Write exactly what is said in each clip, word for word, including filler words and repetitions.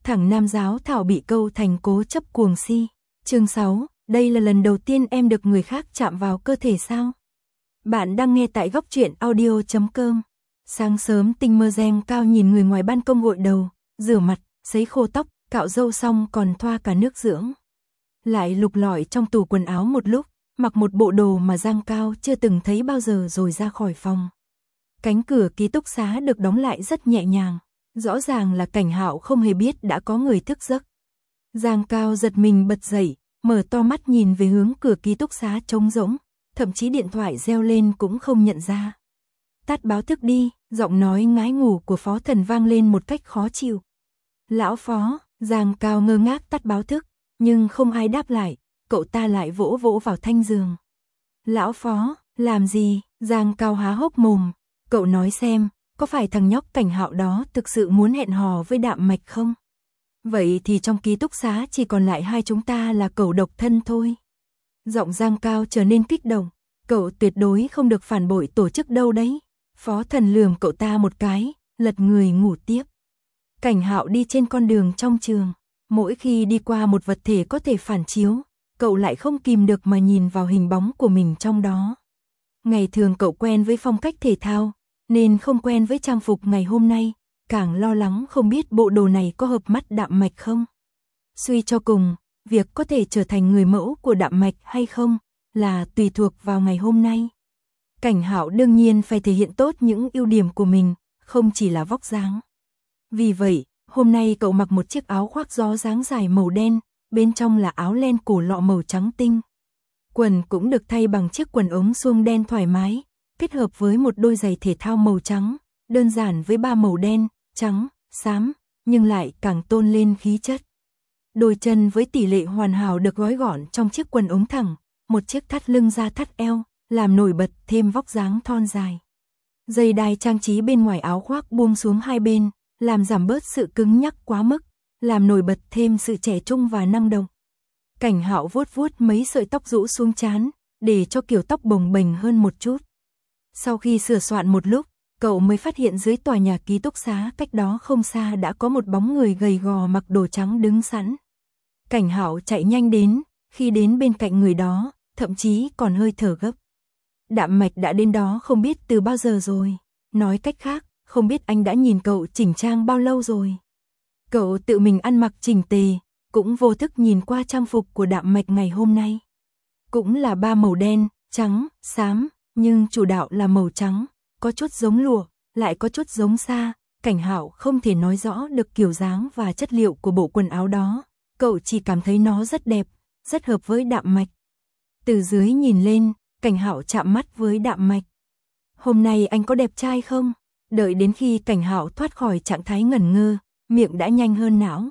thẳng nam giáo thảo bị câu thành cố chấp cuồng si. Chương sáu, đây là lần đầu tiên em được người khác chạm vào cơ thể sao? Bạn đang nghe tại góc truyện audio chấm com. Sáng sớm Tinh Mơ Gem Cao nhìn người ngoài ban công gội đầu, rửa mặt, sấy khô tóc, cạo râu xong còn thoa cả nước dưỡng. Lại lục lọi trong tủ quần áo một lúc, mặc một bộ đồ mà Giang Cao chưa từng thấy bao giờ rồi ra khỏi phòng. Cánh cửa ký túc xá được đóng lại rất nhẹ nhàng, rõ ràng là Cảnh Hạo không hề biết đã có người thức giấc. Giang Cao giật mình bật dậy, mở to mắt nhìn về hướng cửa ký túc xá trống rỗng, thậm chí điện thoại reo lên cũng không nhận ra. Tắt báo thức đi, giọng nói ngái ngủ của Phó Thần vang lên một cách khó chịu. Lão Phó, Giang Cao ngơ ngác tắt báo thức, nhưng không ai đáp lại, cậu ta lại vỗ vỗ vào thanh giường. Lão Phó, làm gì? Giang Cao há hốc mồm, cậu nói xem, có phải thằng nhóc Cảnh Hạo đó thực sự muốn hẹn hò với Đạm Mạch không? Vậy thì trong ký túc xá chỉ còn lại hai chúng ta là cậu độc thân thôi. Giọng Giang Cao trở nên kích động, cậu tuyệt đối không được phản bội tổ chức đâu đấy. Phó Thần lườm cậu ta một cái, lật người ngủ tiếp. Cảnh Hạo đi trên con đường trong trường, mỗi khi đi qua một vật thể có thể phản chiếu, cậu lại không kìm được mà nhìn vào hình bóng của mình trong đó. Ngày thường cậu quen với phong cách thể thao, nên không quen với trang phục ngày hôm nay, càng lo lắng không biết bộ đồ này có hợp mắt Đạm Mạch không. Suy cho cùng, việc có thể trở thành người mẫu của Đạm Mạch hay không là tùy thuộc vào ngày hôm nay. Cảnh Hạo đương nhiên phải thể hiện tốt những ưu điểm của mình, không chỉ là vóc dáng. Vì vậy, hôm nay cậu mặc một chiếc áo khoác gió dáng dài màu đen, bên trong là áo len cổ lọ màu trắng tinh. Quần cũng được thay bằng chiếc quần ống suông đen thoải mái, kết hợp với một đôi giày thể thao màu trắng, đơn giản với ba màu đen, trắng, xám, nhưng lại càng tôn lên khí chất. Đôi chân với tỷ lệ hoàn hảo được gói gọn trong chiếc quần ống thẳng, một chiếc thắt lưng ra thắt eo, làm nổi bật thêm vóc dáng thon dài. Dây đai trang trí bên ngoài áo khoác buông xuống hai bên, làm giảm bớt sự cứng nhắc quá mức, làm nổi bật thêm sự trẻ trung và năng động. Cảnh Hạo vuốt vuốt mấy sợi tóc rũ xuống trán, để cho kiểu tóc bồng bềnh hơn một chút. Sau khi sửa soạn một lúc, cậu mới phát hiện dưới tòa nhà ký túc xá cách đó không xa đã có một bóng người gầy gò mặc đồ trắng đứng sẵn. Cảnh Hạo chạy nhanh đến, khi đến bên cạnh người đó, thậm chí còn hơi thở gấp. Đạm Mạch đã đến đó không biết từ bao giờ rồi, nói cách khác, không biết anh đã nhìn cậu chỉnh trang bao lâu rồi. Cậu tự mình ăn mặc chỉnh tề, cũng vô thức nhìn qua trang phục của Đạm Mạch ngày hôm nay. Cũng là ba màu đen, trắng, xám, nhưng chủ đạo là màu trắng, có chút giống lụa, lại có chút giống sa. Cảnh Hạo không thể nói rõ được kiểu dáng và chất liệu của bộ quần áo đó, cậu chỉ cảm thấy nó rất đẹp, rất hợp với Đạm Mạch. Từ dưới nhìn lên, Cảnh Hạo chạm mắt với Đạm Mạch. Hôm nay anh có đẹp trai không? Đợi đến khi Cảnh Hạo thoát khỏi trạng thái ngẩn ngơ, miệng đã nhanh hơn não.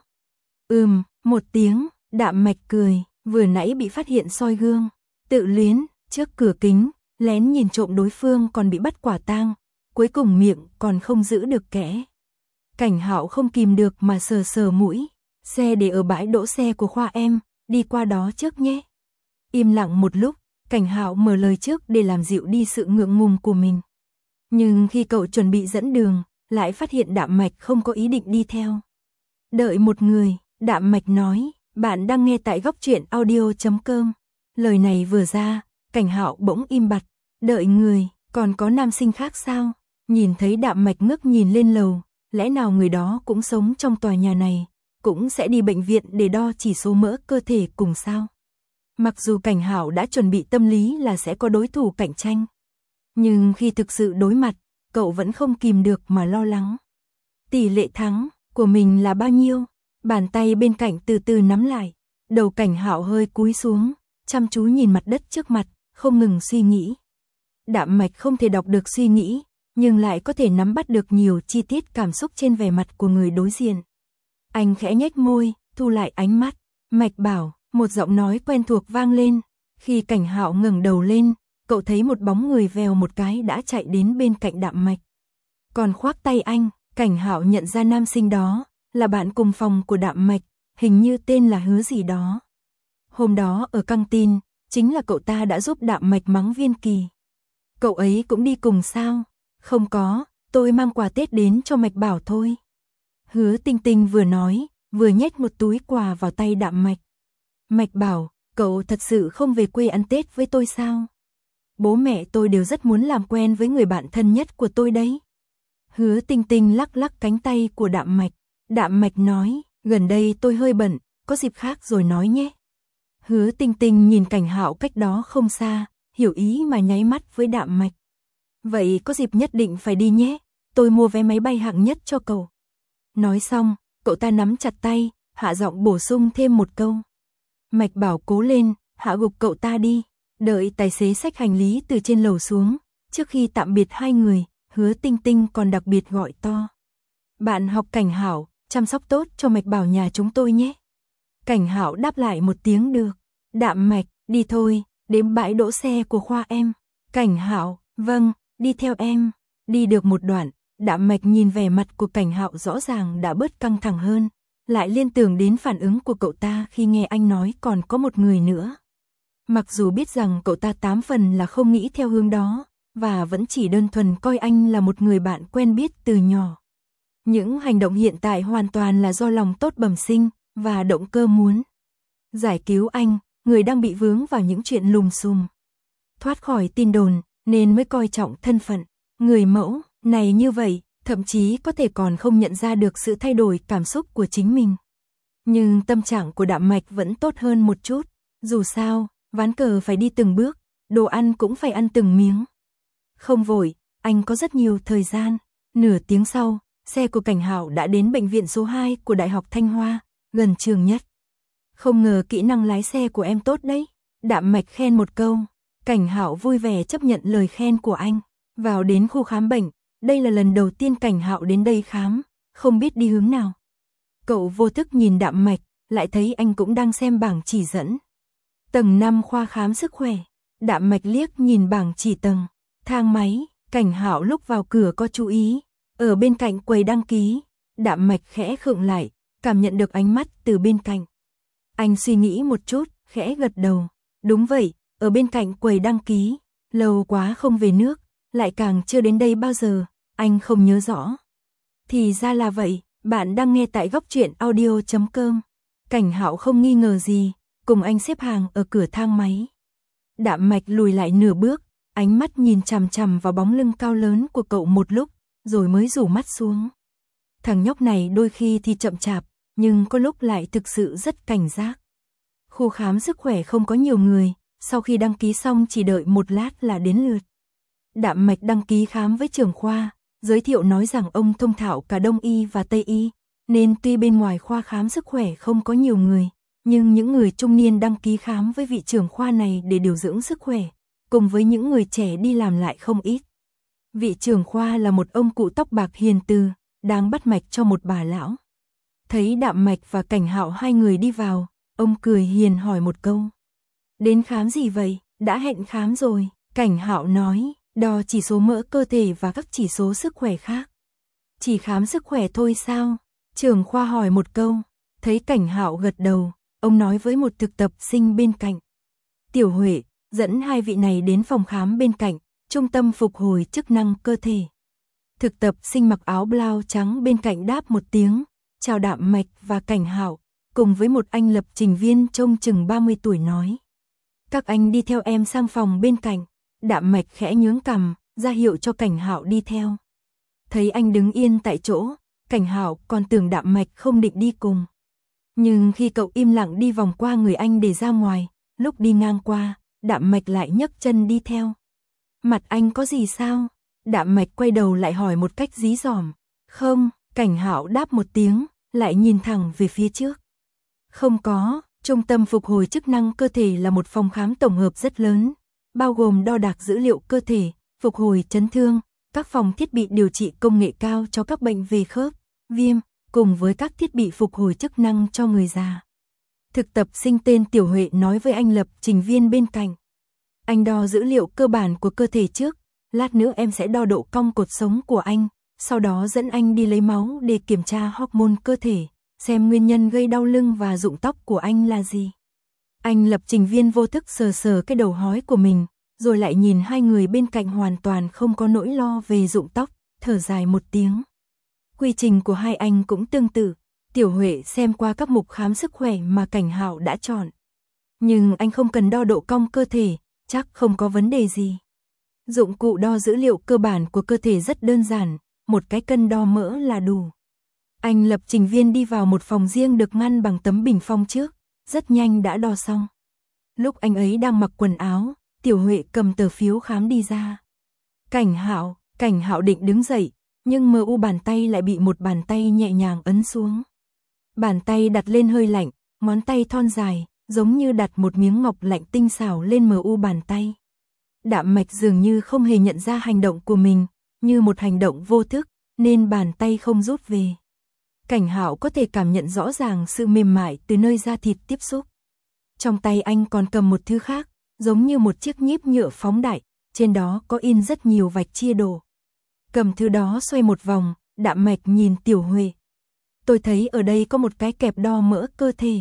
Ừm, một tiếng, Đạm Mạch cười, vừa nãy bị phát hiện soi gương, tự luyến, trước cửa kính, lén nhìn trộm đối phương còn bị bắt quả tang, cuối cùng miệng còn không giữ được kẽ. Cảnh Hạo không kìm được mà sờ sờ mũi, xe để ở bãi đỗ xe của khoa em, đi qua đó trước nhé. Im lặng một lúc, Cảnh Hạo mở lời trước để làm dịu đi sự ngượng ngùng của mình. Nhưng khi cậu chuẩn bị dẫn đường, lại phát hiện Đạm Mạch không có ý định đi theo. Đợi một người, Đạm Mạch nói, bạn đang nghe tại góc truyện audio chấm com. Lời này vừa ra, Cảnh Hạo bỗng im bặt, đợi người, còn có nam sinh khác sao? Nhìn thấy Đạm Mạch ngước nhìn lên lầu, lẽ nào người đó cũng sống trong tòa nhà này, cũng sẽ đi bệnh viện để đo chỉ số mỡ cơ thể cùng sao? Mặc dù Cảnh Hạo đã chuẩn bị tâm lý là sẽ có đối thủ cạnh tranh, nhưng khi thực sự đối mặt, cậu vẫn không kìm được mà lo lắng. Tỷ lệ thắng của mình là bao nhiêu? Bàn tay bên cạnh từ từ nắm lại, đầu Cảnh Hạo hơi cúi xuống, chăm chú nhìn mặt đất trước mặt, không ngừng suy nghĩ. Đạm Mạch không thể đọc được suy nghĩ, nhưng lại có thể nắm bắt được nhiều chi tiết cảm xúc trên vẻ mặt của người đối diện. Anh khẽ nhếch môi, thu lại ánh mắt. Mạch bảo, một giọng nói quen thuộc vang lên. Khi Cảnh Hạo ngẩng đầu lên, cậu thấy một bóng người vèo một cái đã chạy đến bên cạnh Đạm Mạch. Còn khoác tay anh, Cảnh Hạo nhận ra nam sinh đó là bạn cùng phòng của Đạm Mạch, hình như tên là Hứa gì đó. Hôm đó ở căng tin, chính là cậu ta đã giúp Đạm Mạch mắng Viên Kỳ. Cậu ấy cũng đi cùng sao? Không có, tôi mang quà Tết đến cho Mạch Bảo thôi. Hứa Tinh Tinh vừa nói, vừa nhét một túi quà vào tay Đạm Mạch. Mạch bảo, cậu thật sự không về quê ăn Tết với tôi sao? Bố mẹ tôi đều rất muốn làm quen với người bạn thân nhất của tôi đấy. Hứa Tinh Tinh lắc lắc cánh tay của Đạm Mạch. Đạm Mạch nói, gần đây tôi hơi bận, có dịp khác rồi nói nhé. Hứa Tinh Tinh nhìn Cảnh Hạo cách đó không xa, hiểu ý mà nháy mắt với Đạm Mạch. Vậy có dịp nhất định phải đi nhé, tôi mua vé máy bay hạng nhất cho cậu. Nói xong, cậu ta nắm chặt tay, hạ giọng bổ sung thêm một câu. Mạch bảo cố lên, hạ gục cậu ta đi. Đợi tài xế xách hành lý từ trên lầu xuống, trước khi tạm biệt hai người, Hứa Tinh Tinh còn đặc biệt gọi to. Bạn học Cảnh Hạo, chăm sóc tốt cho Mạch bảo nhà chúng tôi nhé. Cảnh Hạo đáp lại một tiếng được. Đạm Mạch, đi thôi, đến bãi đỗ xe của khoa em. Cảnh Hạo, vâng, đi theo em. Đi được một đoạn, Đạm Mạch nhìn vẻ mặt của Cảnh Hạo rõ ràng đã bớt căng thẳng hơn, lại liên tưởng đến phản ứng của cậu ta khi nghe anh nói còn có một người nữa. Mặc dù biết rằng cậu ta tám phần là không nghĩ theo hướng đó, và vẫn chỉ đơn thuần coi anh là một người bạn quen biết từ nhỏ. Những hành động hiện tại hoàn toàn là do lòng tốt bẩm sinh, và động cơ muốn giải cứu anh, người đang bị vướng vào những chuyện lùm xùm. Thoát khỏi tin đồn, nên mới coi trọng thân phận. Người mẫu này như vậy, thậm chí có thể còn không nhận ra được sự thay đổi cảm xúc của chính mình. Nhưng tâm trạng của Đạm Mạch vẫn tốt hơn một chút. Dù sao, ván cờ phải đi từng bước, đồ ăn cũng phải ăn từng miếng. Không vội, anh có rất nhiều thời gian. Nửa tiếng sau, xe của Cảnh Hạo đã đến bệnh viện số hai của Đại học Thanh Hoa, gần trường nhất. Không ngờ kỹ năng lái xe của em tốt đấy. Đạm Mạch khen một câu. Cảnh Hạo vui vẻ chấp nhận lời khen của anh. Vào đến khu khám bệnh, đây là lần đầu tiên Cảnh Hạo đến đây khám, không biết đi hướng nào. Cậu vô thức nhìn Đạm Mạch, lại thấy anh cũng đang xem bảng chỉ dẫn. Tầng năm khoa khám sức khỏe. Đạm Mạch liếc nhìn bảng chỉ tầng. Thang máy, Cảnh Hạo lúc vào cửa có chú ý. Ở bên cạnh quầy đăng ký, Đạm Mạch khẽ khựng lại, cảm nhận được ánh mắt từ bên cạnh. Anh suy nghĩ một chút, khẽ gật đầu. Đúng vậy, ở bên cạnh quầy đăng ký. Lâu quá không về nước, lại càng chưa đến đây bao giờ, anh không nhớ rõ. Thì ra là vậy, bạn đang nghe tại góc truyện audio chấm com. Cảnh Hạo không nghi ngờ gì, cùng anh xếp hàng ở cửa thang máy. Đạm Mạch lùi lại nửa bước, ánh mắt nhìn chằm chằm vào bóng lưng cao lớn của cậu một lúc, rồi mới rủ mắt xuống. Thằng nhóc này đôi khi thì chậm chạp, nhưng có lúc lại thực sự rất cảnh giác. Khu khám sức khỏe không có nhiều người, sau khi đăng ký xong chỉ đợi một lát là đến lượt. Đạm Mạch đăng ký khám với trưởng khoa, giới thiệu nói rằng ông thông thạo cả Đông y và Tây y, nên tuy bên ngoài khoa khám sức khỏe không có nhiều người, nhưng những người trung niên đăng ký khám với vị trưởng khoa này để điều dưỡng sức khỏe, cùng với những người trẻ đi làm lại không ít. Vị trưởng khoa là một ông cụ tóc bạc hiền từ, đang bắt mạch cho một bà lão. Thấy Đạm Mạch và Cảnh Hạo hai người đi vào, ông cười hiền hỏi một câu. Đến khám gì vậy? Đã hẹn khám rồi. Cảnh Hạo nói, đo chỉ số mỡ cơ thể và các chỉ số sức khỏe khác. Chỉ khám sức khỏe thôi sao? Trưởng khoa hỏi một câu. Thấy Cảnh Hạo gật đầu, ông nói với một thực tập sinh bên cạnh. Tiểu Huệ, dẫn hai vị này đến phòng khám bên cạnh, trung tâm phục hồi chức năng cơ thể. Thực tập sinh mặc áo blau trắng bên cạnh đáp một tiếng, chào Đạm Mạch và Cảnh Hạo, cùng với một anh lập trình viên trông chừng ba mươi tuổi nói. Các anh đi theo em sang phòng bên cạnh. Đạm Mạch khẽ nhướng cằm, ra hiệu cho Cảnh Hạo đi theo. Thấy anh đứng yên tại chỗ, Cảnh Hạo còn tưởng Đạm Mạch không định đi cùng. Nhưng khi cậu im lặng đi vòng qua người anh để ra ngoài, lúc đi ngang qua, Đạm Mạch lại nhấc chân đi theo. Mặt anh có gì sao? Đạm Mạch quay đầu lại hỏi một cách dí dỏm. Không, Cảnh Hạo đáp một tiếng, lại nhìn thẳng về phía trước. Không có, trung tâm phục hồi chức năng cơ thể là một phòng khám tổng hợp rất lớn, bao gồm đo đạc dữ liệu cơ thể, phục hồi chấn thương, các phòng thiết bị điều trị công nghệ cao cho các bệnh về khớp, viêm, cùng với các thiết bị phục hồi chức năng cho người già. Thực tập sinh tên Tiểu Huệ nói với anh lập trình viên bên cạnh. Anh đo dữ liệu cơ bản của cơ thể trước, lát nữa em sẽ đo độ cong cột sống của anh, sau đó dẫn anh đi lấy máu để kiểm tra hormone cơ thể, xem nguyên nhân gây đau lưng và rụng tóc của anh là gì. Anh lập trình viên vô thức sờ sờ cái đầu hói của mình, rồi lại nhìn hai người bên cạnh hoàn toàn không có nỗi lo về rụng tóc, thở dài một tiếng. Quy trình của hai anh cũng tương tự, Tiểu Huệ xem qua các mục khám sức khỏe mà Cảnh Hạo đã chọn. Nhưng anh không cần đo độ cong cơ thể, chắc không có vấn đề gì. Dụng cụ đo dữ liệu cơ bản của cơ thể rất đơn giản, một cái cân đo mỡ là đủ. Anh lập trình viên đi vào một phòng riêng được ngăn bằng tấm bình phong trước, rất nhanh đã đo xong. Lúc anh ấy đang mặc quần áo, Tiểu Huệ cầm tờ phiếu khám đi ra. Cảnh Hạo, Cảnh Hạo định đứng dậy, nhưng mờ u bàn tay lại bị một bàn tay nhẹ nhàng ấn xuống. Bàn tay đặt lên hơi lạnh, ngón tay thon dài, giống như đặt một miếng ngọc lạnh tinh xảo lên mờ u bàn tay. Đạm Mạch dường như không hề nhận ra hành động của mình, như một hành động vô thức, nên bàn tay không rút về. Cảnh Hạo có thể cảm nhận rõ ràng sự mềm mại từ nơi da thịt tiếp xúc. Trong tay anh còn cầm một thứ khác, giống như một chiếc nhíp nhựa phóng đại, trên đó có in rất nhiều vạch chia đồ. Cầm thứ đó xoay một vòng, Đạm Mạch nhìn Tiểu Huệ. Tôi thấy ở đây có một cái kẹp đo mỡ cơ thể.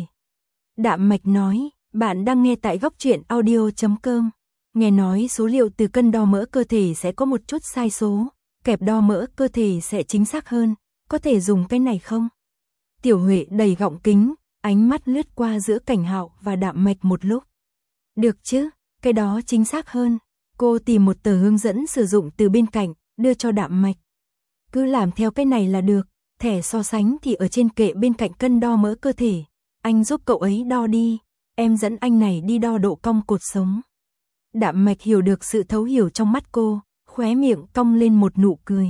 Đạm Mạch nói, bạn đang nghe tại góc truyện audio chấm com. Nghe nói số liệu từ cân đo mỡ cơ thể sẽ có một chút sai số, kẹp đo mỡ cơ thể sẽ chính xác hơn, có thể dùng cái này không? Tiểu Huệ đầy gọng kính, ánh mắt lướt qua giữa Cảnh Hạo và Đạm Mạch một lúc. Được chứ, cái đó chính xác hơn. Cô tìm một tờ hướng dẫn sử dụng từ bên cạnh, đưa cho Đạm Mạch. Cứ làm theo cái này là được, thẻ so sánh thì ở trên kệ bên cạnh cân đo mỡ cơ thể. Anh giúp cậu ấy đo đi, em dẫn anh này đi đo độ cong cột sống. Đạm Mạch hiểu được sự thấu hiểu trong mắt cô, khóe miệng cong lên một nụ cười.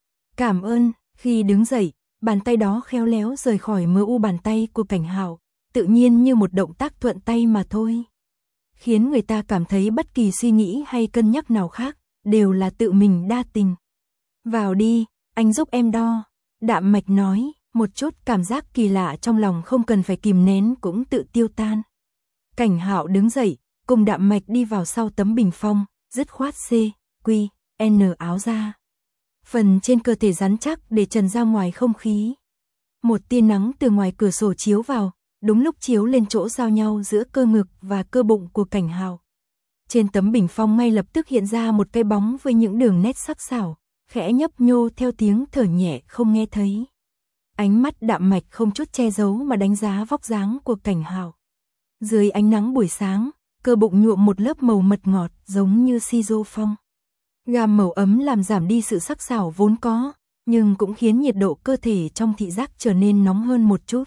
Cảm ơn. Khi đứng dậy, bàn tay đó khéo léo rời khỏi mờ u bàn tay của Cảnh Hạo, tự nhiên như một động tác thuận tay mà thôi. Khiến người ta cảm thấy bất kỳ suy nghĩ hay cân nhắc nào khác, đều là tự mình đa tình. Vào đi, anh giúp em đo. Đạm Mạch nói, một chút cảm giác kỳ lạ trong lòng không cần phải kìm nén cũng tự tiêu tan. Cảnh Hạo đứng dậy, cùng Đạm Mạch đi vào sau tấm bình phong, dứt khoát C, Q, N áo ra. Phần trên cơ thể rắn chắc để trần ra ngoài không khí. Một tia nắng từ ngoài cửa sổ chiếu vào, đúng lúc chiếu lên chỗ giao nhau giữa cơ ngực và cơ bụng của Cảnh Hạo. Trên tấm bình phong ngay lập tức hiện ra một cái bóng với những đường nét sắc sảo, khẽ nhấp nhô theo tiếng thở nhẹ không nghe thấy. Ánh mắt Đạm Mạch không chút che giấu mà đánh giá vóc dáng của Cảnh Hạo. Dưới ánh nắng buổi sáng, cơ bụng nhuộm một lớp màu mật ngọt giống như si dô phong. Gam màu ấm làm giảm đi sự sắc sảo vốn có, nhưng cũng khiến nhiệt độ cơ thể trong thị giác trở nên nóng hơn một chút.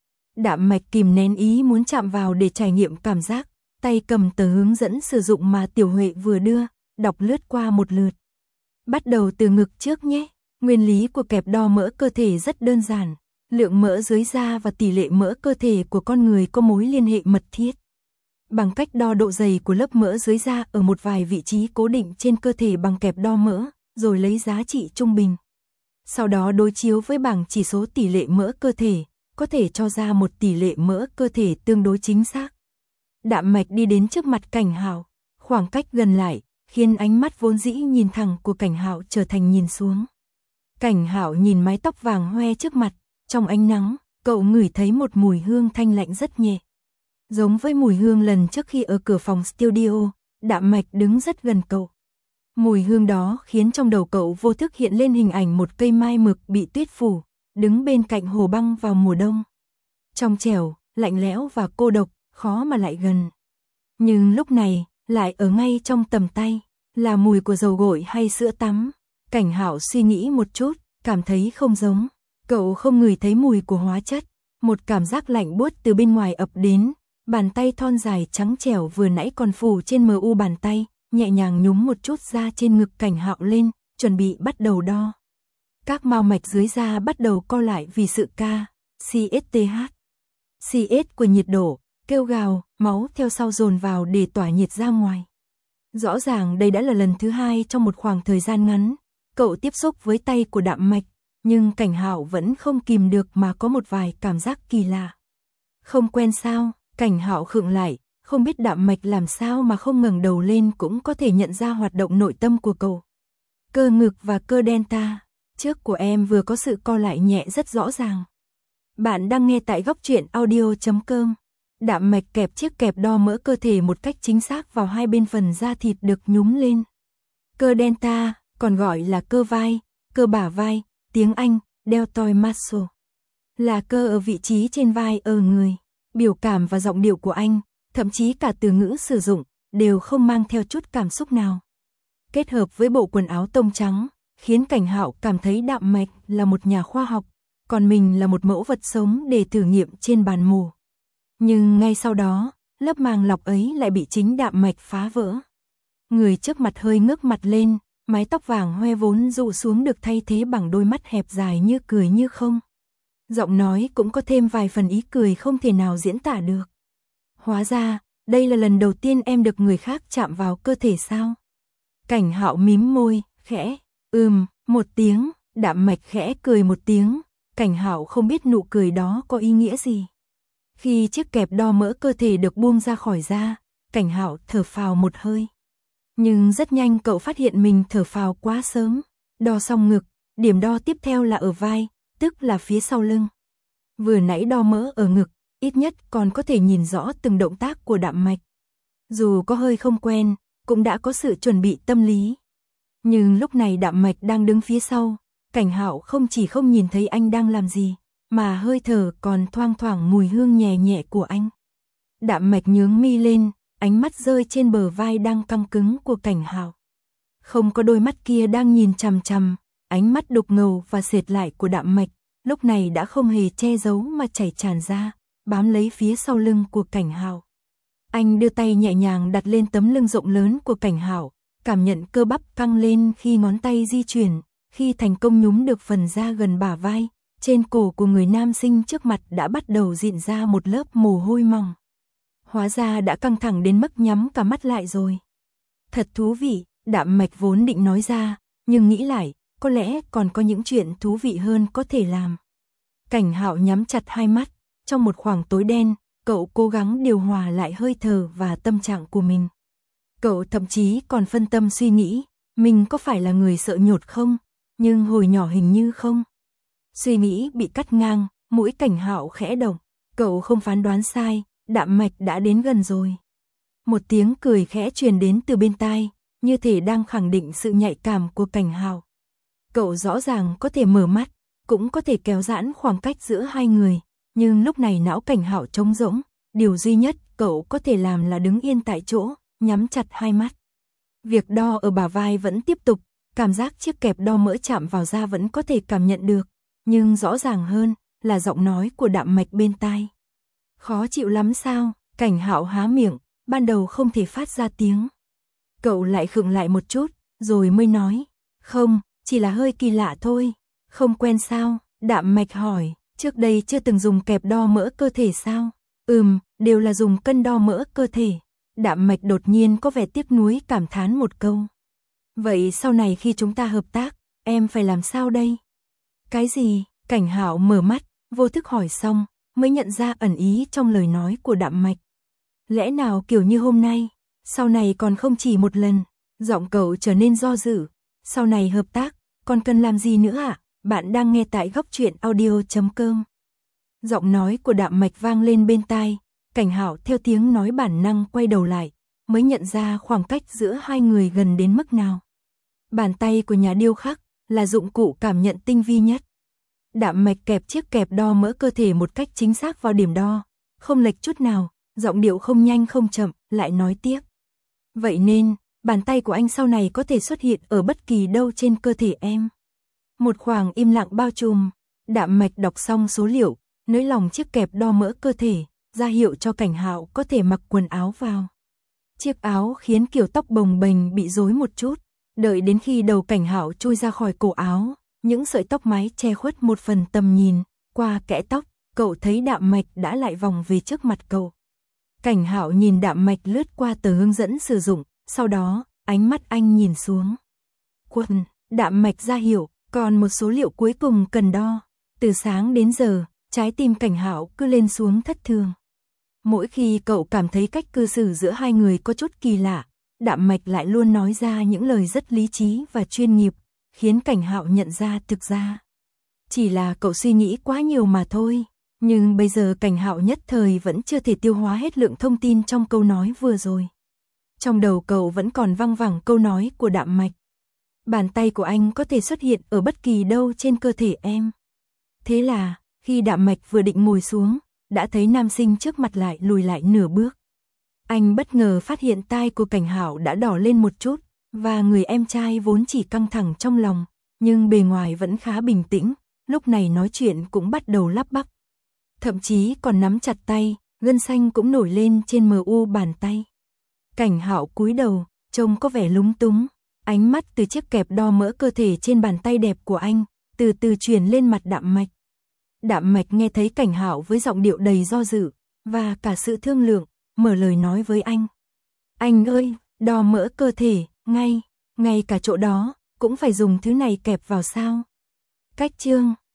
Đạm Mạch kìm nén ý muốn chạm vào để trải nghiệm cảm giác, tay cầm tờ hướng dẫn sử dụng mà Tiểu Huệ vừa đưa, đọc lướt qua một lượt. Bắt đầu từ ngực trước nhé. Nguyên lý của kẹp đo mỡ cơ thể rất đơn giản. Lượng mỡ dưới da và tỷ lệ mỡ cơ thể của con người có mối liên hệ mật thiết. Bằng cách đo độ dày của lớp mỡ dưới da ở một vài vị trí cố định trên cơ thể bằng kẹp đo mỡ, rồi lấy giá trị trung bình. Sau đó đối chiếu với bảng chỉ số tỷ lệ mỡ cơ thể, có thể cho ra một tỷ lệ mỡ cơ thể tương đối chính xác. Đạm Mạch đi đến trước mặt Cảnh Hạo, khoảng cách gần lại, khiến ánh mắt vốn dĩ nhìn thẳng của Cảnh Hạo trở thành nhìn xuống. Cảnh Hạo nhìn mái tóc vàng hoe trước mặt, trong ánh nắng, cậu ngửi thấy một mùi hương thanh lạnh rất nhẹ. Giống với mùi hương lần trước khi ở cửa phòng studio, Đạm Mạch đứng rất gần cậu. Mùi hương đó khiến trong đầu cậu vô thức hiện lên hình ảnh một cây mai mực bị tuyết phủ, đứng bên cạnh hồ băng vào mùa đông. Trong trẻo, lạnh lẽo và cô độc, khó mà lại gần. Nhưng lúc này, lại ở ngay trong tầm tay, là mùi của dầu gội hay sữa tắm. Cảnh Hạo suy nghĩ một chút, cảm thấy không giống. Cậu không ngửi thấy mùi của hóa chất, một cảm giác lạnh buốt từ bên ngoài ập đến. Bàn tay thon dài trắng trẻo vừa nãy còn phủ trên mờ u bàn tay, nhẹ nhàng nhúng một chút da trên ngực Cảnh Hạo lên, chuẩn bị bắt đầu đo. Các mao mạch dưới da bắt đầu co lại vì sự ca, xê ét tê hát. xê ét của nhiệt độ, kêu gào, máu theo sau dồn vào để tỏa nhiệt ra ngoài. Rõ ràng đây đã là lần thứ hai trong một khoảng thời gian ngắn, cậu tiếp xúc với tay của Đạm Mạch, nhưng Cảnh Hạo vẫn không kìm được mà có một vài cảm giác kỳ lạ. Không quen sao? Cảnh Hạo khựng lại, không biết Đạm Mạch làm sao mà không ngẩng đầu lên cũng có thể nhận ra hoạt động nội tâm của cậu. Cơ ngực và cơ delta, trước của em vừa có sự co lại nhẹ rất rõ ràng. Bạn đang nghe tại góc truyện audio chấm com. Đạm Mạch kẹp chiếc kẹp đo mỡ cơ thể một cách chính xác vào hai bên phần da thịt được nhúm lên. Cơ delta, còn gọi là cơ vai, cơ bả vai, tiếng Anh, deltoid muscle. là cơ ở vị trí trên vai ở người. Biểu cảm và giọng điệu của anh, thậm chí cả từ ngữ sử dụng, đều không mang theo chút cảm xúc nào. Kết hợp với bộ quần áo tông trắng, khiến Cảnh Hạo cảm thấy Đạm Mạch là một nhà khoa học, còn mình là một mẫu vật sống để thử nghiệm trên bàn mổ. Nhưng ngay sau đó, lớp màng lọc ấy lại bị chính Đạm Mạch phá vỡ. Người trước mặt hơi ngước mặt lên, mái tóc vàng hoe vốn rụ xuống được thay thế bằng đôi mắt hẹp dài như cười như không. Giọng nói cũng có thêm vài phần ý cười không thể nào diễn tả được. Hóa ra, đây là lần đầu tiên em được người khác chạm vào cơ thể sao? Cảnh Hạo mím môi, khẽ, ừm, một tiếng, Đạm Mạch khẽ cười một tiếng, Cảnh Hạo không biết nụ cười đó có ý nghĩa gì. Khi chiếc kẹp đo mỡ cơ thể được buông ra khỏi da, Cảnh Hạo thở phào một hơi. Nhưng rất nhanh cậu phát hiện mình thở phào quá sớm. Đo xong ngực, điểm đo tiếp theo là ở vai, tức là phía sau lưng. Vừa nãy đo mỡ ở ngực, ít nhất còn có thể nhìn rõ từng động tác của Đạm Mạch. Dù có hơi không quen, cũng đã có sự chuẩn bị tâm lý. Nhưng lúc này Đạm Mạch đang đứng phía sau, Cảnh Hạo không chỉ không nhìn thấy anh đang làm gì, mà hơi thở còn thoang thoảng mùi hương nhẹ nhẹ của anh. Đạm Mạch nhướng mi lên, ánh mắt rơi trên bờ vai đang căng cứng của Cảnh Hạo. Không có đôi mắt kia đang nhìn chằm chằm, ánh mắt đục ngầu và sệt lại của Đạm Mạch, lúc này đã không hề che giấu mà chảy tràn ra, bám lấy phía sau lưng của Cảnh Hạo. Anh đưa tay nhẹ nhàng đặt lên tấm lưng rộng lớn của Cảnh Hạo, cảm nhận cơ bắp căng lên khi ngón tay di chuyển, khi thành công nhúm được phần da gần bả vai, trên cổ của người nam sinh trước mặt đã bắt đầu rịn ra một lớp mồ hôi mỏng. Hóa ra đã căng thẳng đến mức nhắm cả mắt lại rồi. Thật thú vị, Đạm Mạch vốn định nói ra, nhưng nghĩ lại, có lẽ còn có những chuyện thú vị hơn có thể làm. Cảnh Hạo nhắm chặt hai mắt, trong một khoảng tối đen, cậu cố gắng điều hòa lại hơi thở và tâm trạng của mình. Cậu thậm chí còn phân tâm suy nghĩ, mình có phải là người sợ nhột không? Nhưng hồi nhỏ hình như không. Suy nghĩ bị cắt ngang, mũi Cảnh Hạo khẽ động, cậu không phán đoán sai, Đạm Mạch đã đến gần rồi. Một tiếng cười khẽ truyền đến từ bên tai, như thể đang khẳng định sự nhạy cảm của Cảnh Hạo. Cậu rõ ràng có thể mở mắt, cũng có thể kéo giãn khoảng cách giữa hai người, nhưng lúc này não Cảnh Hạo trống rỗng, điều duy nhất cậu có thể làm là đứng yên tại chỗ, nhắm chặt hai mắt. Việc đo ở bả vai vẫn tiếp tục, cảm giác chiếc kẹp đo mỡ chạm vào da vẫn có thể cảm nhận được, nhưng rõ ràng hơn là giọng nói của Đạm Mạch bên tai. Khó chịu lắm sao? Cảnh Hạo há miệng, ban đầu không thể phát ra tiếng. Cậu lại khựng lại một chút, rồi mới nói, không, chỉ là hơi kỳ lạ thôi. Không quen sao? Đạm Mạch hỏi, trước đây chưa từng dùng kẹp đo mỡ cơ thể sao? Ừm, đều là dùng cân đo mỡ cơ thể. Đạm Mạch đột nhiên có vẻ tiếc nuối cảm thán một câu. Vậy sau này khi chúng ta hợp tác, em phải làm sao đây? Cái gì? Cảnh Hạo mở mắt, vô thức hỏi xong, mới nhận ra ẩn ý trong lời nói của Đạm Mạch. Lẽ nào kiểu như hôm nay, sau này còn không chỉ một lần, giọng cậu trở nên do dự. Sau này hợp tác, còn cần làm gì nữa ạ? À? Bạn đang nghe tại góc truyện audio chấm com. Giọng nói của Đạm Mạch vang lên bên tai, Cảnh Hạo theo tiếng nói bản năng quay đầu lại, mới nhận ra khoảng cách giữa hai người gần đến mức nào. Bàn tay của nhà điêu khắc là dụng cụ cảm nhận tinh vi nhất. Đạm Mạch kẹp chiếc kẹp đo mỡ cơ thể một cách chính xác vào điểm đo, không lệch chút nào, giọng điệu không nhanh không chậm, lại nói tiếp. Vậy nên, bàn tay của anh sau này có thể xuất hiện ở bất kỳ đâu trên cơ thể em. Một khoảng im lặng bao trùm, Đạm Mạch đọc xong số liệu, nới lỏng chiếc kẹp đo mỡ cơ thể, ra hiệu cho Cảnh Hạo có thể mặc quần áo vào. Chiếc áo khiến kiểu tóc bồng bềnh bị rối một chút, đợi đến khi đầu Cảnh Hạo chui ra khỏi cổ áo, những sợi tóc mái che khuất một phần tầm nhìn, qua kẽ tóc, cậu thấy Đạm Mạch đã lại vòng về trước mặt cậu. Cảnh Hạo nhìn Đạm Mạch lướt qua tờ hướng dẫn sử dụng, sau đó, ánh mắt anh nhìn xuống. Quần, Đạm Mạch ra hiệu, còn một số liệu cuối cùng cần đo. Từ sáng đến giờ, trái tim Cảnh Hạo cứ lên xuống thất thường. Mỗi khi cậu cảm thấy cách cư xử giữa hai người có chút kỳ lạ, Đạm Mạch lại luôn nói ra những lời rất lý trí và chuyên nghiệp, khiến Cảnh Hạo nhận ra thực ra chỉ là cậu suy nghĩ quá nhiều mà thôi. Nhưng bây giờ Cảnh Hạo nhất thời vẫn chưa thể tiêu hóa hết lượng thông tin trong câu nói vừa rồi. Trong đầu cậu vẫn còn văng vẳng câu nói của Đạm Mạch. Bàn tay của anh có thể xuất hiện ở bất kỳ đâu trên cơ thể em. Thế là, Khi Đạm Mạch vừa định ngồi xuống, đã thấy nam sinh trước mặt lại lùi lại nửa bước. Anh bất ngờ phát hiện tai của Cảnh Hạo đã đỏ lên một chút, và người em trai vốn chỉ căng thẳng trong lòng, nhưng bề ngoài vẫn khá bình tĩnh, lúc này nói chuyện cũng bắt đầu lắp bắp. Thậm chí còn nắm chặt tay, gân xanh cũng nổi lên trên mờ u bàn tay. Cảnh Hạo cúi đầu, trông có vẻ lúng túng, ánh mắt từ chiếc kẹp đo mỡ cơ thể trên bàn tay đẹp của anh, từ từ chuyển lên mặt Đạm Mạch. Đạm Mạch nghe thấy Cảnh Hạo với giọng điệu đầy do dự, và cả sự thương lượng, mở lời nói với anh. Anh ơi, đo mỡ cơ thể, ngay, ngay cả chỗ đó, cũng phải dùng thứ này kẹp vào sao? Cách chương